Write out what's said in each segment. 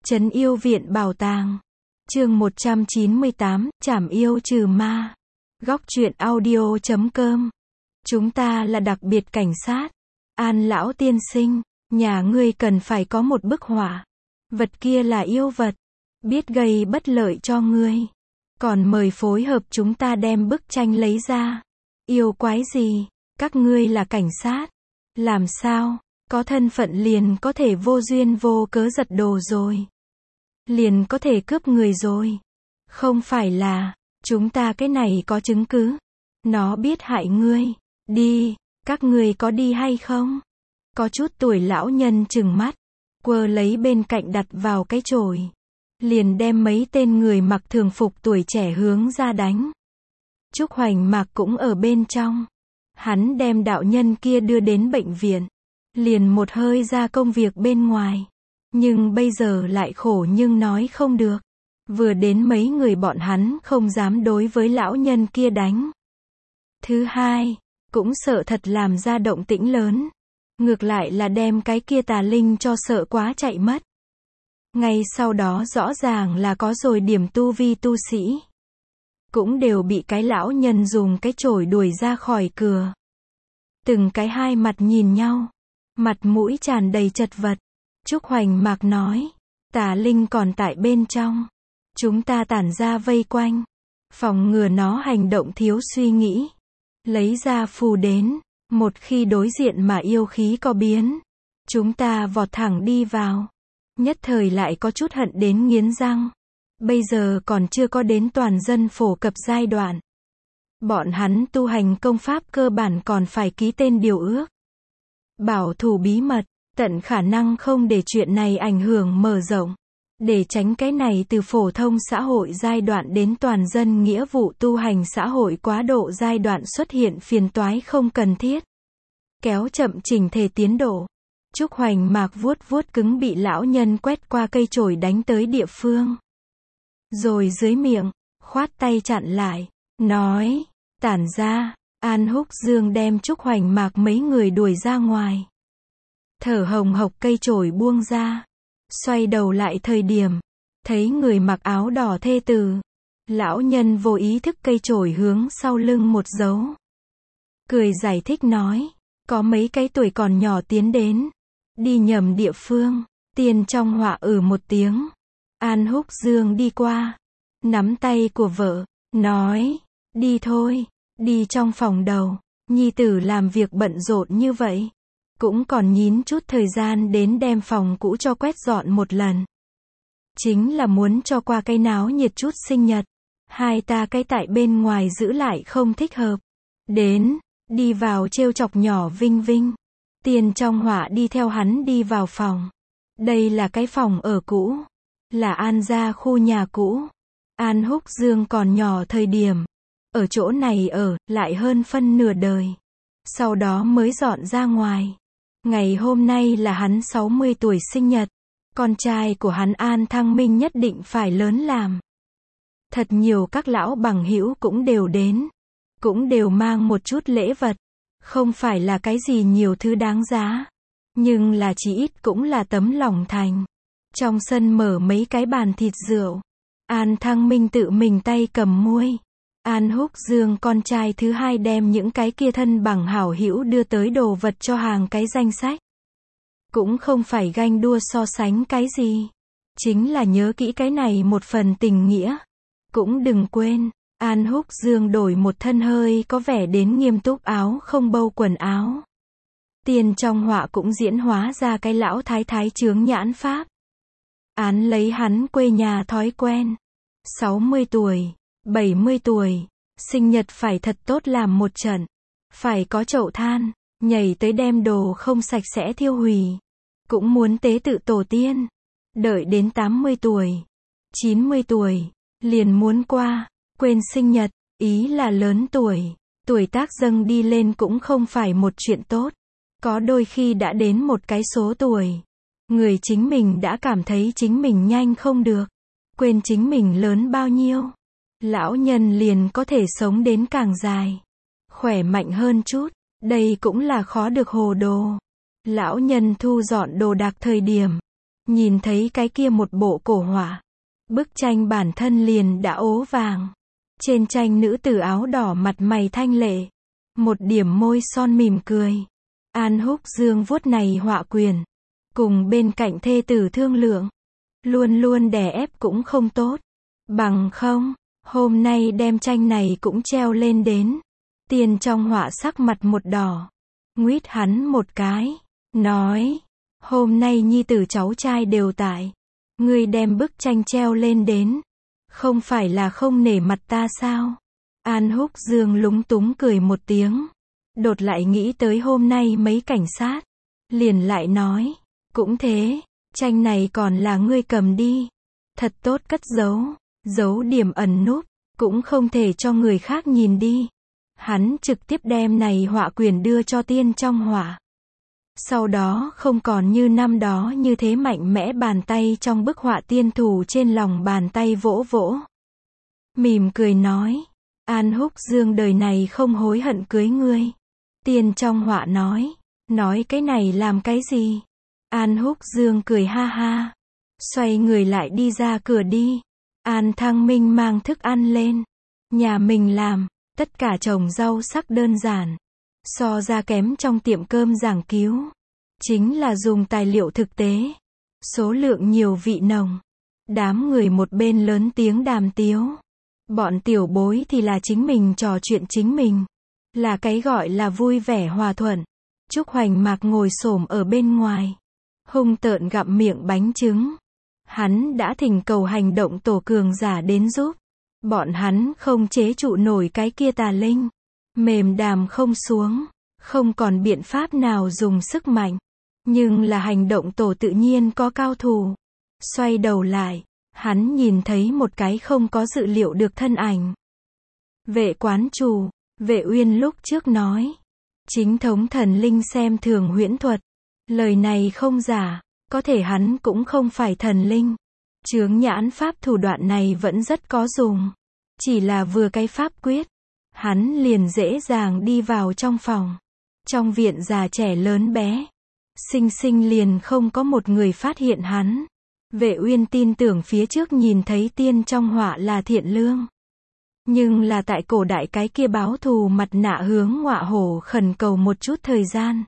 Trấn yêu viện bảo tàng. Chương 198, trảm yêu trừ ma. Góc truyện audio.com. Chúng ta là đặc biệt cảnh sát. An lão tiên sinh, nhà ngươi cần phải có một bức họa. Vật kia là yêu vật, biết gây bất lợi cho ngươi. Còn mời phối hợp chúng ta đem bức tranh lấy ra. Yêu quái gì? Các ngươi là cảnh sát. Làm sao? Có thân phận liền có thể vô duyên vô cớ giật đồ rồi. Liền có thể cướp người rồi. Không phải là, chúng ta cái này có chứng cứ. Nó biết hại ngươi. Đi, các ngươi có đi hay không? Có chút tuổi lão nhân trừng mắt, quơ lấy bên cạnh đặt vào cái chổi. Liền đem mấy tên người mặc thường phục tuổi trẻ hướng ra đánh. Trúc Hoành Mạc cũng ở bên trong. Hắn đem đạo nhân kia đưa đến bệnh viện. Liền một hơi ra công việc bên ngoài. Nhưng bây giờ lại khổ nhưng nói không được. Vừa đến mấy người bọn hắn không dám đối với lão nhân kia đánh. Thứ hai, cũng sợ thật làm ra động tĩnh lớn. Ngược lại là đem cái kia tà linh cho sợ quá chạy mất. Ngay sau đó rõ ràng là có rồi điểm tu vi tu sĩ. Cũng đều bị cái lão nhân dùng cái chổi đuổi ra khỏi cửa. Từng cái hai mặt nhìn nhau. Mặt mũi tràn đầy chật vật. Trúc Hoành Mạc nói. Tà linh còn tại bên trong. Chúng ta tản ra vây quanh. Phòng ngừa nó hành động thiếu suy nghĩ. Lấy ra phù đến. Một khi đối diện mà yêu khí có biến. Chúng ta vọt thẳng đi vào. Nhất thời lại có chút hận đến nghiến răng. Bây giờ còn chưa có đến toàn dân phổ cập giai đoạn. Bọn hắn tu hành công pháp cơ bản còn phải ký tên điều ước. Bảo thủ bí mật, tận khả năng không để chuyện này ảnh hưởng mở rộng. Để tránh cái này từ phổ thông xã hội giai đoạn đến toàn dân nghĩa vụ tu hành xã hội quá độ giai đoạn xuất hiện phiền toái không cần thiết. Kéo chậm chỉnh thể tiến độ. Trúc Hoành Mạc vuốt vuốt cứng bị lão nhân quét qua cây chổi đánh tới địa phương. Rồi dưới miệng, khoát tay chặn lại, nói, tản ra. An Húc Dương đem Trúc Hoành Mạc mấy người đuổi ra ngoài. Thở hồng hộc cây chổi buông ra. Xoay đầu lại thời điểm, thấy người mặc áo đỏ thê tử. Lão nhân vô ý thức cây chổi hướng sau lưng một dấu. Cười giải thích nói, có mấy cái tuổi còn nhỏ tiến đến. Đi nhầm địa phương, tiền trong họa một tiếng. An Húc Dương đi qua, nắm tay của vợ, nói, đi thôi, đi trong phòng đầu. Nhi tử làm việc bận rộn như vậy. Cũng còn nhín chút thời gian đến đem phòng cũ cho quét dọn một lần. Chính là muốn cho qua cái náo nhiệt chút sinh nhật. Hai ta cái tại bên ngoài giữ lại không thích hợp. Đến, đi vào trêu chọc nhỏ Vinh Vinh. Tiền trong họa đi theo hắn đi vào phòng. Đây là cái phòng ở cũ. Là An gia khu nhà cũ. An Húc Dương còn nhỏ thời điểm. Ở chỗ này lại hơn phân nửa đời. Sau đó mới dọn ra ngoài. Ngày hôm nay là hắn 60 tuổi sinh nhật. Con trai của hắn An Thăng Minh nhất định phải lớn làm. Thật nhiều các lão bằng hữu cũng đều đến. Cũng đều mang một chút lễ vật. Không phải là cái gì nhiều thứ đáng giá. Nhưng là chỉ ít cũng là tấm lòng thành. Trong sân mở mấy cái bàn thịt rượu. An Thăng Minh tự mình tay cầm muôi. An Húc Dương con trai thứ hai đem những cái kia thân bằng hảo hữu đưa tới đồ vật cho hàng cái danh sách. Cũng không phải ganh đua so sánh cái gì. Chính là nhớ kỹ cái này một phần tình nghĩa. Cũng đừng quên, An Húc Dương đổi một thân hơi có vẻ đến nghiêm túc áo không bâu quần áo. Tiền trong họa cũng diễn hóa ra cái lão thái thái chướng nhãn pháp. Án lấy hắn quê nhà thói quen. 60 tuổi, 70 tuổi, sinh nhật phải thật tốt làm một trận. Phải có chậu than, nhảy tới đem đồ không sạch sẽ thiêu hủy. Cũng muốn tế tự tổ tiên. Đợi đến 80 tuổi, 90 tuổi, liền muốn qua, quên sinh nhật, ý là lớn tuổi. Tuổi tác dâng đi lên cũng không phải một chuyện tốt. Có đôi khi đã đến một cái số tuổi. Người chính mình đã cảm thấy chính mình nhanh không được. Quên chính mình lớn bao nhiêu. Lão nhân liền có thể sống đến càng dài. Khỏe mạnh hơn chút. Đây cũng là khó được hồ đồ. Lão nhân thu dọn đồ đạc thời điểm. Nhìn thấy cái kia một bộ cổ họa. Bức tranh bản thân liền đã ố vàng. Trên tranh nữ tử áo đỏ mặt mày thanh lệ. Một điểm môi son mỉm cười. An Húc Dương vuốt này họa quyền. Cùng bên cạnh thê tử thương lượng. Luôn luôn đè ép cũng không tốt. Bằng không, hôm nay đem tranh này cũng treo lên đến. Tiên trong họa sắc mặt một đỏ. Nguýt hắn một cái. Nói. Hôm nay nhi tử cháu trai đều tại. Ngươi đem bức tranh treo lên đến. Không phải là không nể mặt ta sao? An Húc Dương lúng túng cười một tiếng. Đột lại nghĩ tới hôm nay mấy cảnh sát. Liền lại nói. Cũng thế, tranh này còn là ngươi cầm đi. Thật tốt cất giấu. Giấu điểm ẩn núp. Cũng không thể cho người khác nhìn đi. Hắn trực tiếp đem này họa quyền đưa cho tiên trong họa. Sau đó không còn như năm đó như thế mạnh mẽ bàn tay trong bức họa tiên thủ trên lòng bàn tay vỗ vỗ. Mỉm cười nói. An Húc Dương đời này không hối hận cưới ngươi. Tiên trong họa nói. Nói cái này làm cái gì? An Húc Dương cười ha ha. Xoay người lại đi ra cửa đi. An Thăng Minh mang thức ăn lên. Nhà mình làm. Tất cả trồng rau sắc đơn giản. So ra kém trong tiệm cơm giảng cứu. Chính là dùng tài liệu thực tế. Số lượng nhiều vị nồng. Đám người một bên lớn tiếng đàm tiếu. Bọn tiểu bối thì là chính mình trò chuyện chính mình. Là cái gọi là vui vẻ hòa thuận. Trúc Hoành Mạc ngồi xổm ở bên ngoài. Hung tợn gặm miệng bánh trứng. Hắn đã thỉnh cầu hành động tổ cường giả đến giúp. Bọn hắn không chế trụ nổi cái kia tà linh. Mềm đàm không xuống. Không còn biện pháp nào dùng sức mạnh. Nhưng là hành động tổ tự nhiên có cao thủ. Xoay đầu lại. Hắn nhìn thấy một cái không có dự liệu được thân ảnh. Vệ quán chủ. Vệ Uyên lúc trước nói. Chính thống thần linh xem thường huyễn thuật. Lời này không giả. Có thể hắn cũng không phải thần linh. Chướng nhãn pháp thủ đoạn này vẫn rất có dùng. Chỉ là vừa cái pháp quyết. Hắn liền dễ dàng đi vào trong phòng. Trong viện già trẻ lớn bé. Sinh sinh liền không có một người phát hiện hắn. Vệ Uyên tin tưởng phía trước nhìn thấy tiên trong họa là thiện lương. Nhưng là tại cổ đại cái kia báo thù mặt nạ hướng ngọa hổ khẩn cầu một chút thời gian.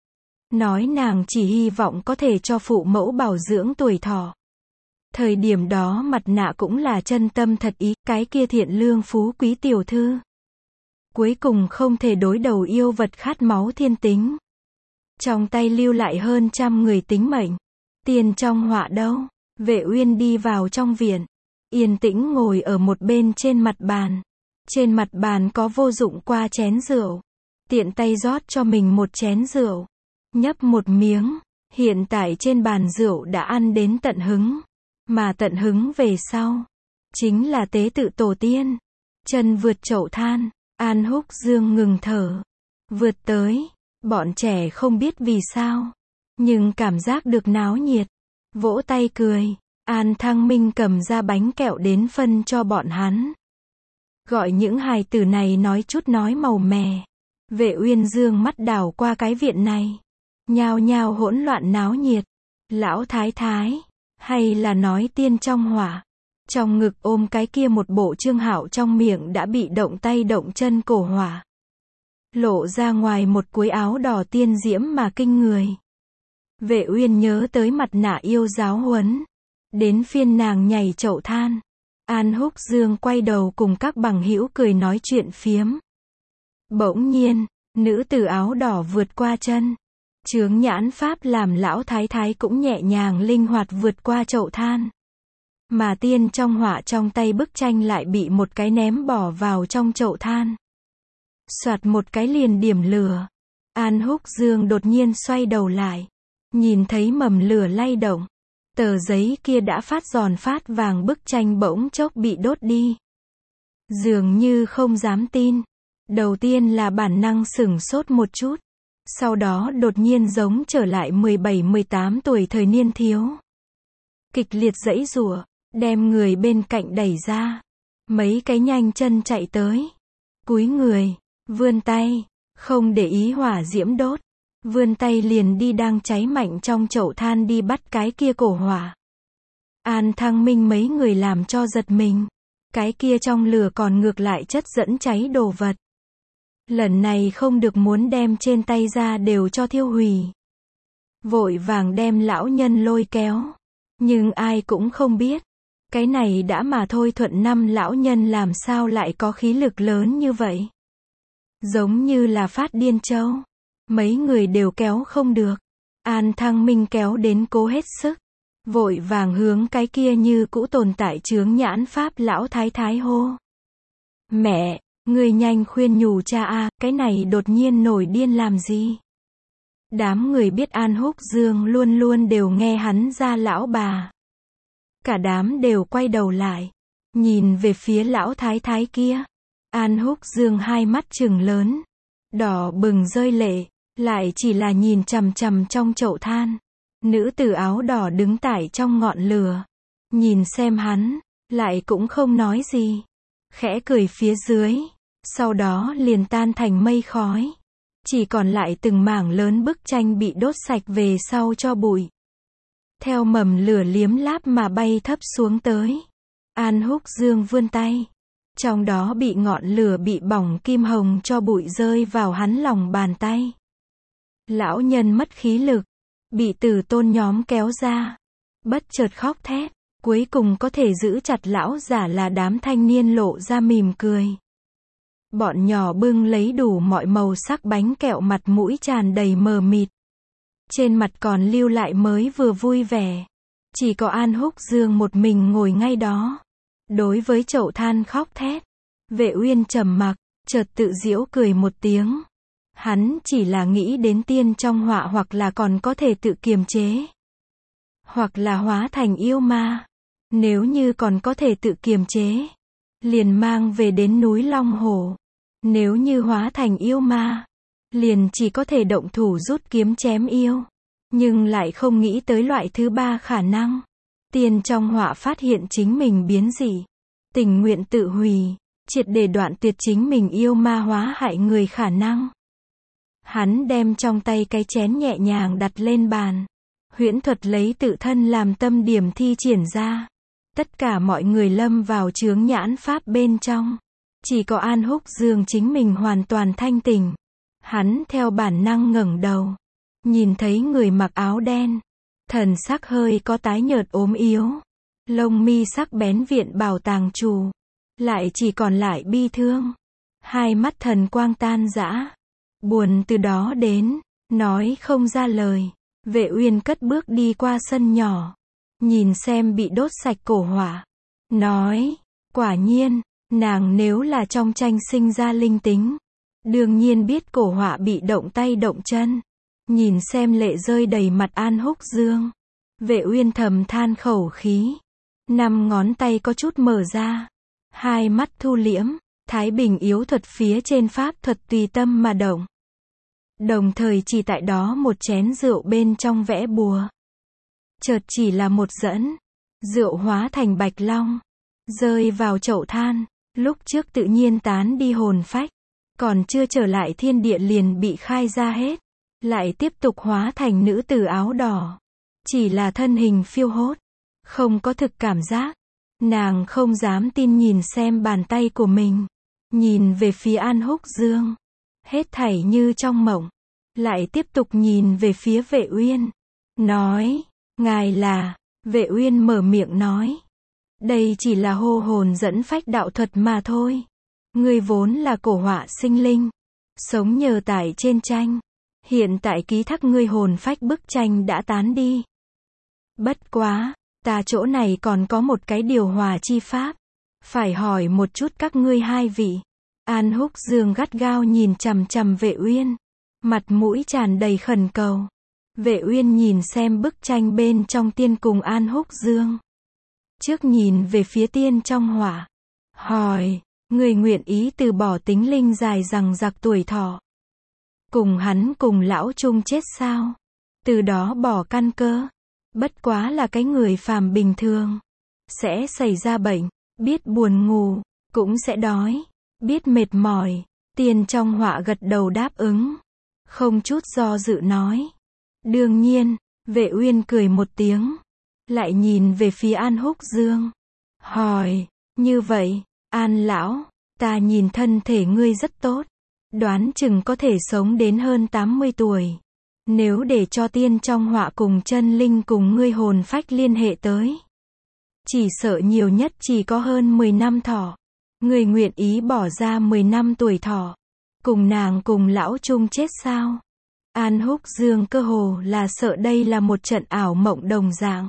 Nói nàng chỉ hy vọng có thể cho phụ mẫu bảo dưỡng tuổi thọ. Thời điểm đó mặt nạ cũng là chân tâm thật ý, cái kia thiện lương phú quý tiểu thư. Cuối cùng không thể đối đầu yêu vật khát máu thiên tính. Trong tay lưu lại hơn 100 người tính mệnh. Tiên trong họa đâu? Vệ Uyên đi vào trong viện. Yên tĩnh ngồi ở một bên trên mặt bàn. Trên mặt bàn có vô dụng qua chén rượu. Tiện tay rót cho mình một chén rượu. Nhấp một miếng. Hiện tại trên bàn rượu đã ăn đến tận hứng. Mà tận hứng về sau. Chính là tế tự tổ tiên. Chân vượt chậu than. An Húc Dương ngừng thở. Vượt tới. Bọn trẻ không biết vì sao. Nhưng cảm giác được náo nhiệt. Vỗ tay cười. An Thăng Minh cầm ra bánh kẹo đến phân cho bọn hắn. Gọi những hài tử này nói chút nói màu mè. Vệ Uyên dương mắt đảo qua cái viện này. Nhao nhao hỗn loạn náo nhiệt. Lão thái thái. Hay là nói tiên trong hỏa. Trong ngực ôm cái kia một bộ Trương Hạo trong miệng đã bị động tay động chân cổ hỏa. Lộ ra ngoài một cuối áo đỏ tiên diễm mà kinh người. Vệ Uyên nhớ tới mặt nạ yêu giáo huấn. Đến phiên nàng nhảy chậu than. An Húc Dương quay đầu cùng các bằng hữu cười nói chuyện phiếm. Bỗng nhiên, nữ tử áo đỏ vượt qua chân. Chướng nhãn pháp làm lão thái thái cũng nhẹ nhàng linh hoạt vượt qua chậu than. Mà tiên trong họa trong tay bức tranh lại bị một cái ném bỏ vào trong chậu than. Soạt một cái liền điểm lửa. An Húc Dương đột nhiên xoay đầu lại. Nhìn thấy mầm lửa lay động. Tờ giấy kia đã phát giòn phát vàng bức tranh bỗng chốc bị đốt đi. Dường như không dám tin. Đầu tiên là bản năng sửng sốt một chút. Sau đó đột nhiên giống trở lại 17-18 tuổi thời niên thiếu. Kịch liệt giãy giụa, đem người bên cạnh đẩy ra. Mấy cái nhanh chân chạy tới. Cúi người, vươn tay, không để ý hỏa diễm đốt. vươn tay liền đi đang cháy mạnh trong chậu than đi bắt cái kia cổ hỏa. An Thăng Minh mấy người làm cho giật mình. Cái kia trong lửa còn ngược lại chất dẫn cháy đồ vật. Lần này không được muốn đem trên tay ra đều cho thiêu hủy. Vội vàng đem lão nhân lôi kéo. Nhưng ai cũng không biết. Cái này đã mà thôi Thuận Năm lão nhân làm sao lại có khí lực lớn như vậy. Giống như là phát điên trâu. Mấy người đều kéo không được. An Thăng Minh kéo đến cố hết sức. Vội vàng hướng cái kia như cũ tồn tại chướng nhãn pháp lão thái thái hô. Mẹ, người nhanh khuyên nhủ cha a, cái này đột nhiên nổi điên làm gì? Đám người biết An Húc Dương luôn luôn đều nghe hắn ra lão bà. Cả đám đều quay đầu lại. Nhìn về phía lão thái thái kia. An Húc Dương hai mắt trừng lớn. Đỏ bừng rơi lệ. Lại chỉ là nhìn chằm chằm trong chậu than. Nữ tử áo đỏ đứng tại trong ngọn lửa. Nhìn xem hắn. Lại cũng không nói gì. Khẽ cười phía dưới. Sau đó liền tan thành mây khói. Chỉ còn lại từng mảng lớn bức tranh bị đốt sạch về sau cho bụi. Theo mầm lửa liếm láp mà bay thấp xuống tới. An Húc Dương vươn tay. Trong đó bị ngọn lửa bị bỏng kim hồng cho bụi rơi vào hắn lòng bàn tay. Lão nhân mất khí lực. Bị tử tôn nhóm kéo ra. Bất chợt khóc thét. Cuối cùng có thể giữ chặt lão giả là đám thanh niên lộ ra mỉm cười. Bọn nhỏ bưng lấy đủ mọi màu sắc bánh kẹo mặt mũi tràn đầy mờ mịt. Trên mặt còn lưu lại mới vừa vui vẻ. Chỉ có An Húc Dương một mình ngồi ngay đó. Đối với chậu than khóc thét. Vệ Uyên trầm mặc, chợt tự giễu cười một tiếng. Hắn chỉ là nghĩ đến tiên trong họa hoặc là còn có thể tự kiềm chế. Hoặc là hóa thành yêu ma. Nếu như còn có thể tự kiềm chế. Liền mang về đến núi Long Hổ. Nếu như hóa thành yêu ma. Liền chỉ có thể động thủ rút kiếm chém yêu. Nhưng lại không nghĩ tới loại thứ ba khả năng. Tiên trong họa phát hiện chính mình biến dị. Tình nguyện tự hủy. Triệt để đoạn tuyệt chính mình yêu ma hóa hại người khả năng. Hắn đem trong tay cái chén nhẹ nhàng đặt lên bàn. Huyễn thuật lấy tự thân làm tâm điểm thi triển ra. Tất cả mọi người lâm vào chướng nhãn pháp bên trong. Chỉ có An Húc Dương chính mình hoàn toàn thanh tỉnh. Hắn theo bản năng ngẩng đầu. Nhìn thấy người mặc áo đen. Thần sắc hơi có tái nhợt ốm yếu. Lông mi sắc bén viện bảo tàng chủ. Lại chỉ còn lại bi thương. Hai mắt thần quang tan rã. Buồn từ đó đến. Nói không ra lời. Vệ Uyên cất bước đi qua sân nhỏ. Nhìn xem bị đốt sạch cổ hỏa. Nói. Quả nhiên. Nàng nếu là trong tranh sinh ra linh tính. Đương nhiên biết cổ hỏa bị động tay động chân. Nhìn xem lệ rơi đầy mặt An Húc Dương. Vệ Uyên thầm than khẩu khí. 5 ngón tay có chút mở ra. Hai mắt thu liễm. Thái bình yếu thuật phía trên pháp thuật tùy tâm mà động. Đồng thời chỉ tại đó một chén rượu bên trong vẽ bùa. Chợt chỉ là một dẫn. Rượu hóa thành bạch long. Rơi vào chậu than. Lúc trước tự nhiên tán đi hồn phách. Còn chưa trở lại thiên địa liền bị khai ra hết. Lại tiếp tục hóa thành nữ tử áo đỏ. Chỉ là thân hình phiêu hốt. Không có thực cảm giác. Nàng không dám tin nhìn xem bàn tay của mình. Nhìn về phía An Húc Dương. Hết thảy như trong mộng. Lại tiếp tục nhìn về phía Vệ Uyên. Nói. Ngài là. Vệ Uyên mở miệng nói. Đây chỉ là hô hồn dẫn phách đạo thuật mà thôi. Ngươi vốn là cổ họa sinh linh. Sống nhờ tại trên tranh. Hiện tại ký thác ngươi hồn phách bức tranh đã tán đi. Bất quá. Ta chỗ này còn có một cái điều hòa chi pháp. Phải hỏi một chút các ngươi hai vị. An Húc Dương gắt gao nhìn chằm chằm Vệ Uyên. Mặt mũi tràn đầy khẩn cầu. Vệ Uyên nhìn xem bức tranh bên trong tiên cùng An Húc Dương. Trước nhìn về phía tiên trong hỏa. Hỏi. Người nguyện ý từ bỏ tính linh dài rằng giặc tuổi thọ. Cùng hắn cùng lão chung chết sao? Từ đó bỏ căn cơ. Bất quá là cái người phàm bình thường. Sẽ xảy ra bệnh. Biết buồn ngủ. Cũng sẽ đói. Biết mệt mỏi. Tiên trong họa gật đầu đáp ứng. không chút do dự nói. Đương nhiên, Vệ Uyên cười một tiếng, lại nhìn về phía An Húc Dương, hỏi, như vậy, An lão, ta nhìn thân thể ngươi rất tốt, đoán chừng có thể sống đến hơn 80 tuổi. Nếu để cho tiên trong họa cùng chân linh cùng ngươi hồn phách liên hệ tới, chỉ sợ nhiều nhất chỉ có hơn 10 năm thọ. Ngươi nguyện ý bỏ ra 10 năm tuổi thọ, cùng nàng cùng lão chung chết sao? An Húc Dương cơ hồ là sợ đây là một trận ảo mộng đồng dạng.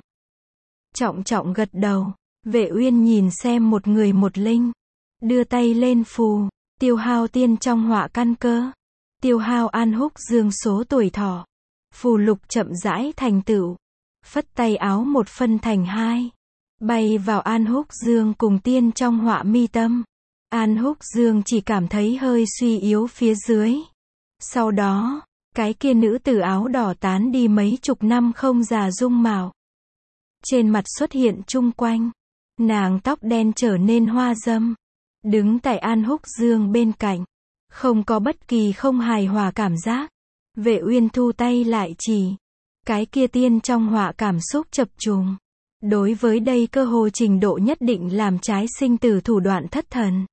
Trọng trọng gật đầu, Vệ Uyên nhìn xem một người một linh, đưa tay lên phù, tiêu hao tiên trong họa căn cơ, tiêu hao An Húc Dương số tuổi thọ. Phù lục chậm rãi thành tựu, phất tay áo một phân thành hai, bay vào An Húc Dương cùng tiên trong họa mi tâm. An Húc Dương chỉ cảm thấy hơi suy yếu phía dưới. Sau đó, cái kia nữ tử áo đỏ tán đi mấy chục năm không già dung mạo. Trên mặt xuất hiện chung quanh, nàng tóc đen trở nên hoa dâm, đứng tại An Húc Dương bên cạnh, không có bất kỳ không hài hòa cảm giác. Vệ Uyên thu tay lại chỉ, cái kia tiên trong họa cảm xúc chập trùng. Đối với đây cơ hồ trình độ nhất định làm trái sinh tử thủ đoạn thất thần.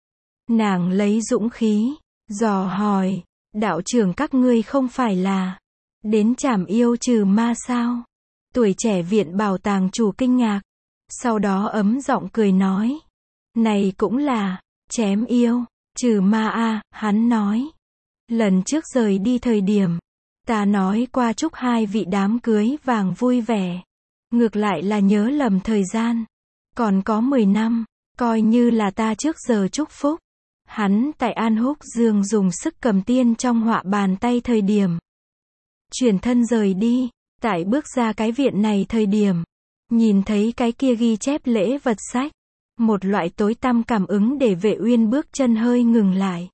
Nàng lấy dũng khí, dò hỏi, đạo trưởng các ngươi không phải là đến trảm yêu trừ ma sao? Tuổi trẻ viện bảo tàng chủ kinh ngạc, sau đó ấm giọng cười nói, này cũng là chém yêu trừ ma a. Hắn nói, lần trước rời đi thời điểm, ta nói qua chúc hai vị đám cưới vàng vui vẻ, ngược lại là nhớ lầm thời gian, còn có 10 năm, coi như là ta trước giờ chúc phúc. Hắn tại An Húc Dương dùng sức cầm tiên trong họa bàn tay thời điểm, chuyển thân rời đi, tại bước ra cái viện này thời điểm, nhìn thấy cái kia ghi chép lễ vật sách, một loại tối tăm cảm ứng để Vệ Uyên bước chân hơi ngừng lại,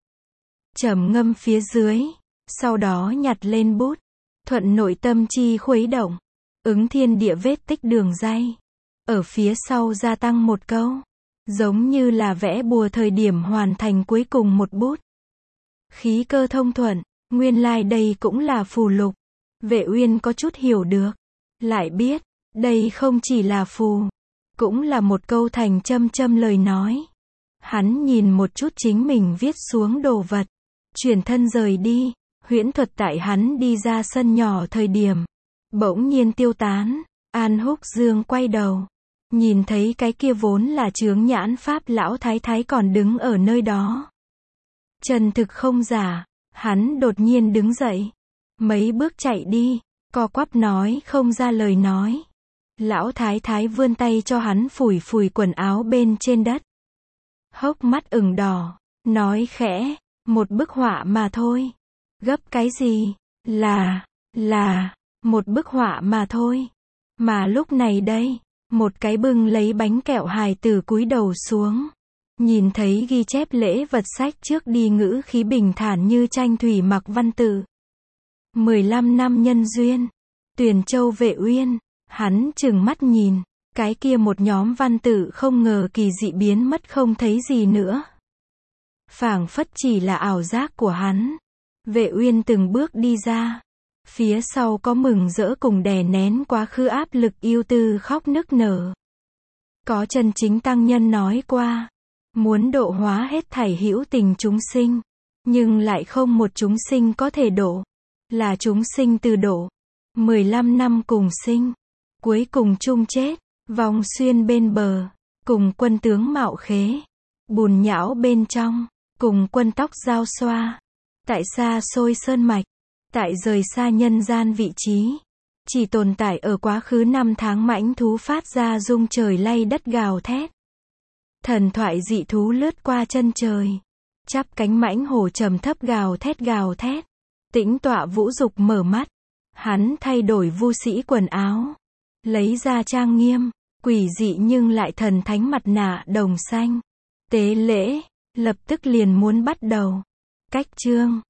trầm ngâm phía dưới, sau đó nhặt lên bút, thuận nội tâm chi khuấy động, ứng thiên địa vết tích đường ray, ở phía sau gia tăng một câu, giống như là vẽ bùa thời điểm hoàn thành cuối cùng một bút. Khí cơ thông thuận, nguyên lai đây cũng là phù lục. Vệ Uyên có chút hiểu được, lại biết, đây không chỉ là phù, cũng là một câu thành châm châm lời nói. Hắn nhìn một chút chính mình viết xuống đồ vật, chuyển thân rời đi, huyễn thuật tại hắn đi ra sân nhỏ thời điểm, bỗng nhiên tiêu tán. An Húc Dương quay đầu, nhìn thấy cái kia vốn là chướng nhãn pháp lão thái thái còn đứng ở nơi đó. Chân thực không giả, hắn đột nhiên đứng dậy, mấy bước chạy đi, co quắp nói không ra lời nói. Lão thái thái vươn tay cho hắn phủi phủi quần áo bên trên đất. Hốc mắt ửng đỏ, nói khẽ, một bức họa mà thôi. Gấp cái gì? Là, một bức họa mà thôi. Mà lúc này đây, một cái bưng lấy bánh kẹo hài tử cúi đầu xuống. Nhìn thấy ghi chép lễ vật sách trước đi ngữ khí bình thản như tranh thủy mặc văn tự. 15 năm nhân duyên. Tuyền Châu Vệ Uyên. Hắn trừng mắt nhìn. Cái kia một nhóm văn tự không ngờ kỳ dị biến mất không thấy gì nữa. Phảng phất chỉ là ảo giác của hắn. Vệ Uyên từng bước đi ra. Phía sau có mừng rỡ cùng đè nén quá khứ áp lực yêu tư khóc nức nở. Có chân chính tăng nhân nói qua, muốn độ hóa hết thảy hữu tình chúng sinh, nhưng lại không một chúng sinh có thể độ, là chúng sinh từ độ. 15 năm cùng sinh, cuối cùng chung chết, vòng xuyên bên bờ, cùng quân tướng mạo khế, bùn nhão bên trong, cùng quân tóc giao xoa, tại xa xôi sơn mạch, tại rời xa nhân gian vị trí, chỉ tồn tại ở quá khứ năm tháng mãnh thú phát ra rung trời lay đất gào thét. Thần thoại dị thú lướt qua chân trời, chắp cánh mãnh hổ trầm thấp gào thét, tĩnh tọa vũ dục mở mắt, hắn thay đổi vu sĩ quần áo, lấy ra trang nghiêm, quỷ dị nhưng lại thần thánh mặt nạ đồng xanh, tế lễ, lập tức liền muốn bắt đầu. Cách chương